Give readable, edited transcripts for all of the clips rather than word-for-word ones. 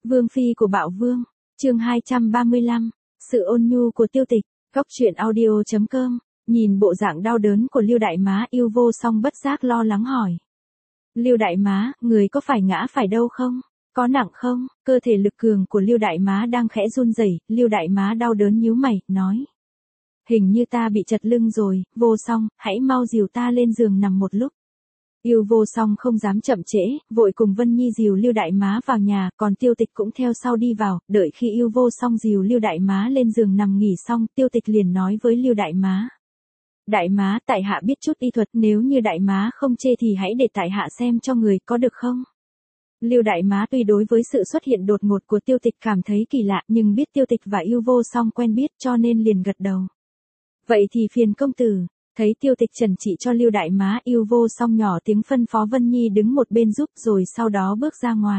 Vương phi của Bạo Vương, chương 235, sự ôn nhu của Tiêu Tịch, góc truyện audio.com, nhìn bộ dạng đau đớn của Lưu đại má, Yêu Vô Song bất giác lo lắng hỏi. Lưu đại má, người có phải ngã phải đâu không? Có nặng không? Cơ thể lực cường của Lưu đại má đang khẽ run rẩy, Lưu đại má đau đớn nhíu mày, nói. Hình như ta bị chật lưng rồi, Vô Song, hãy mau dìu ta lên giường nằm một lúc. Yêu Vô Song không dám chậm trễ, vội cùng Vân Nhi dìu Lưu đại má vào nhà, còn Tiêu Tịch cũng theo sau đi vào, đợi khi Yêu Vô Song dìu Lưu đại má lên giường nằm nghỉ xong, Tiêu Tịch liền nói với Lưu đại má. Đại má, tại hạ biết chút y thuật, nếu như đại má không chê thì hãy để tại hạ xem cho người, có được không? Lưu đại má tuy đối với sự xuất hiện đột ngột của Tiêu Tịch cảm thấy kỳ lạ, nhưng biết Tiêu Tịch và Yêu Vô Song quen biết cho nên liền gật đầu. Vậy thì phiền công tử. Thấy Tiêu Tịch trần trị cho Lưu đại má, Yêu Vô Song nhỏ tiếng phân phó Vân Nhi đứng một bên giúp, rồi sau đó bước ra ngoài.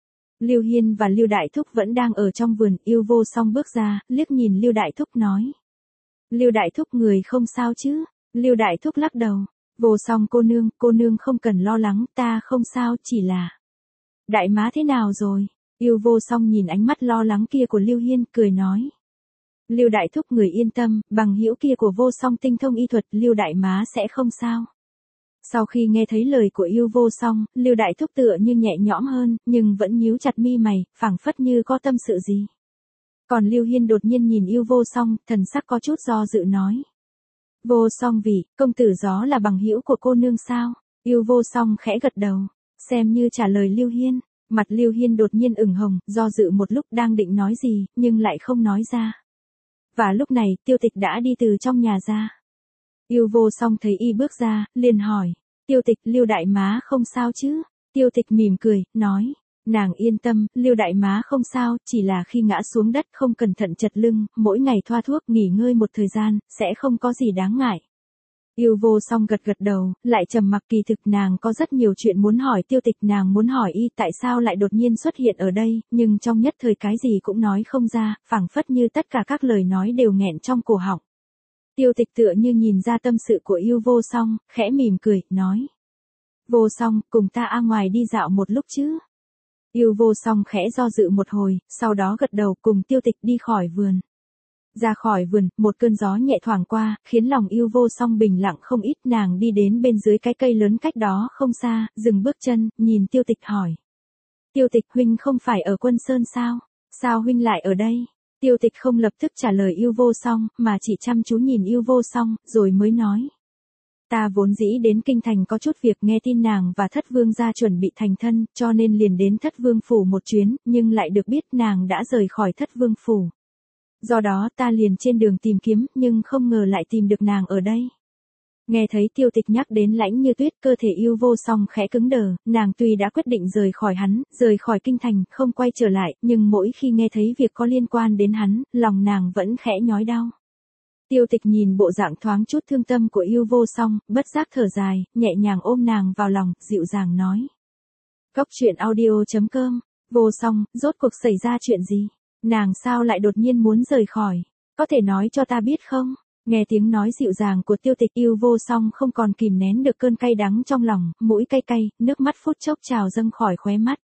Lưu Hiên và Lưu đại thúc vẫn đang ở trong vườn, Yêu Vô Song bước ra, liếc nhìn Lưu đại thúc nói. Lưu đại thúc, người không sao chứ? Lưu đại thúc lắc đầu. Vô Song cô nương không cần lo lắng, ta không sao, chỉ là. Đại má thế nào rồi? Yêu Vô Song nhìn ánh mắt lo lắng kia của Lưu Hiên, cười nói. Lưu đại thúc người yên tâm, bằng hữu kia của Vô Song tinh thông y thuật, Lưu đại má sẽ không sao. Sau khi nghe thấy lời của Yêu Vô Song, Lưu đại thúc tựa như nhẹ nhõm hơn, nhưng vẫn nhíu chặt mi mày, phảng phất như có tâm sự gì. Còn Lưu Hiên đột nhiên nhìn Yêu Vô Song, thần sắc có chút do dự nói. Vô Song vì, công tử Gió là bằng hữu của cô nương sao? Yêu Vô Song khẽ gật đầu, xem như trả lời Lưu Hiên. Mặt Lưu Hiên đột nhiên ửng hồng, do dự một lúc đang định nói gì, nhưng lại không nói ra. Và lúc này, Tiêu Tịch đã đi từ trong nhà ra. Yêu Vô Song thấy y bước ra, liền hỏi. Tiêu Tịch, Lưu đại má không sao chứ? Tiêu Tịch mỉm cười, nói. Nàng yên tâm, Lưu đại má không sao, chỉ là khi ngã xuống đất không cẩn thận chật lưng, mỗi ngày thoa thuốc nghỉ ngơi một thời gian, sẽ không có gì đáng ngại. Yêu Vô Song gật gật đầu, lại trầm mặc, kỳ thực nàng có rất nhiều chuyện muốn hỏi Tiêu Tịch, nàng muốn hỏi y tại sao lại đột nhiên xuất hiện ở đây, nhưng trong nhất thời cái gì cũng nói không ra, phảng phất như tất cả các lời nói đều nghẹn trong cổ họng. Tiêu Tịch tựa như nhìn ra tâm sự của Yêu Vô Song, khẽ mỉm cười, nói. Vô Song, cùng ta ra ngoài đi dạo một lúc chứ? Yêu Vô Song khẽ do dự một hồi, sau đó gật đầu cùng Tiêu Tịch đi khỏi vườn. Ra khỏi vườn, một cơn gió nhẹ thoảng qua, khiến lòng Yêu Vô Song bình lặng không ít, nàng đi đến bên dưới cái cây lớn cách đó không xa, dừng bước chân, nhìn Tiêu Tịch hỏi. Tiêu Tịch, huynh không phải ở Quân Sơn sao? Sao huynh lại ở đây? Tiêu Tịch không lập tức trả lời Yêu Vô Song, mà chỉ chăm chú nhìn Yêu Vô Song, rồi mới nói. Ta vốn dĩ đến kinh thành có chút việc, nghe tin nàng và Thất Vương gia chuẩn bị thành thân, cho nên liền đến Thất Vương phủ một chuyến, nhưng lại được biết nàng đã rời khỏi Thất Vương phủ. Do đó ta liền trên đường tìm kiếm, nhưng không ngờ lại tìm được nàng ở đây. Nghe thấy Tiêu Tịch nhắc đến Lãnh Như Tuyết, cơ thể Yêu Vô Song khẽ cứng đờ, nàng tuy đã quyết định rời khỏi hắn, rời khỏi kinh thành, không quay trở lại, nhưng mỗi khi nghe thấy việc có liên quan đến hắn, lòng nàng vẫn khẽ nhói đau. Tiêu Tịch nhìn bộ dạng thoáng chút thương tâm của Yêu Vô Song, bất giác thở dài, nhẹ nhàng ôm nàng vào lòng, dịu dàng nói. Góc truyện audio.com, Vô Song, rốt cuộc xảy ra chuyện gì? Nàng sao lại đột nhiên muốn rời khỏi? Có thể nói cho ta biết không? Nghe tiếng nói dịu dàng của Tiêu Tịch, Yêu Vô Song không còn kìm nén được cơn cay đắng trong lòng, mũi cay cay, nước mắt phút chốc trào dâng khỏi khóe mắt.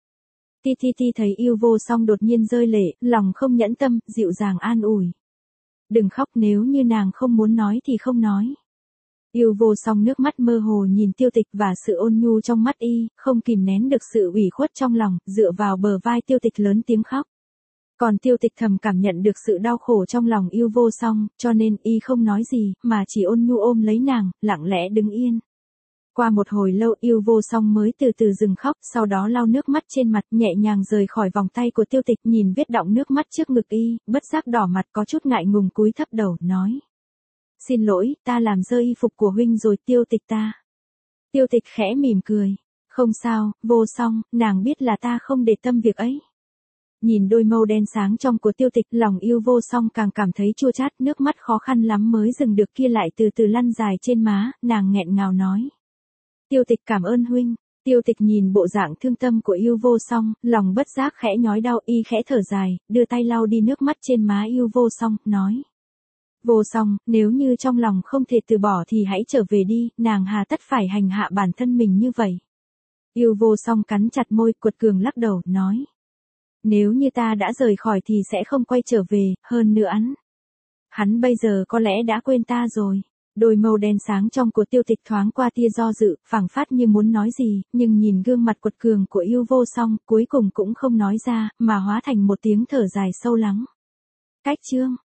Ti thấy Yêu Vô Song đột nhiên rơi lệ, lòng không nhẫn tâm, dịu dàng an ủi. Đừng khóc, nếu như nàng không muốn nói thì không nói. Yêu Vô Song nước mắt mơ hồ nhìn Tiêu Tịch và sự ôn nhu trong mắt y, không kìm nén được sự ủy khuất trong lòng, dựa vào bờ vai Tiêu Tịch lớn tiếng khóc. Còn Tiêu Tịch thầm cảm nhận được sự đau khổ trong lòng Yêu Vô Song, cho nên y không nói gì, mà chỉ ôn nhu ôm lấy nàng, lặng lẽ đứng yên. Qua một hồi lâu Yêu Vô Song mới từ từ dừng khóc, sau đó lau nước mắt trên mặt, nhẹ nhàng rời khỏi vòng tay của Tiêu Tịch, nhìn vết đọng nước mắt trước ngực y, bất giác đỏ mặt, có chút ngại ngùng cúi thấp đầu, nói. Xin lỗi, ta làm rơi y phục của huynh rồi. Tiêu Tịch ta. Tiêu Tịch khẽ mỉm cười. Không sao, Vô Song, nàng biết là ta không để tâm việc ấy. Nhìn đôi mâu đen sáng trong của Tiêu Tịch, lòng Yêu Vô Song càng cảm thấy chua chát, nước mắt khó khăn lắm mới dừng được kia lại từ từ lăn dài trên má, nàng nghẹn ngào nói. Tiêu Tịch cảm ơn huynh. Tiêu Tịch nhìn bộ dạng thương tâm của Yêu Vô Song, lòng bất giác khẽ nhói đau, y khẽ thở dài, đưa tay lau đi nước mắt trên má Yêu Vô Song, nói. Vô Song, nếu như trong lòng không thể từ bỏ thì hãy trở về đi, nàng hà tất phải hành hạ bản thân mình như vậy. Yêu Vô Song cắn chặt môi, quật cường lắc đầu, nói. Nếu như ta đã rời khỏi thì sẽ không quay trở về, hơn nữa hắn bây giờ có lẽ đã quên ta rồi. Đôi mâu đen sáng trong của Tiêu Tịch thoáng qua tia do dự, phảng phất như muốn nói gì, nhưng nhìn gương mặt quật cường của Yêu Vô Song, cuối cùng cũng không nói ra, mà hóa thành một tiếng thở dài sâu lắng. Cách chương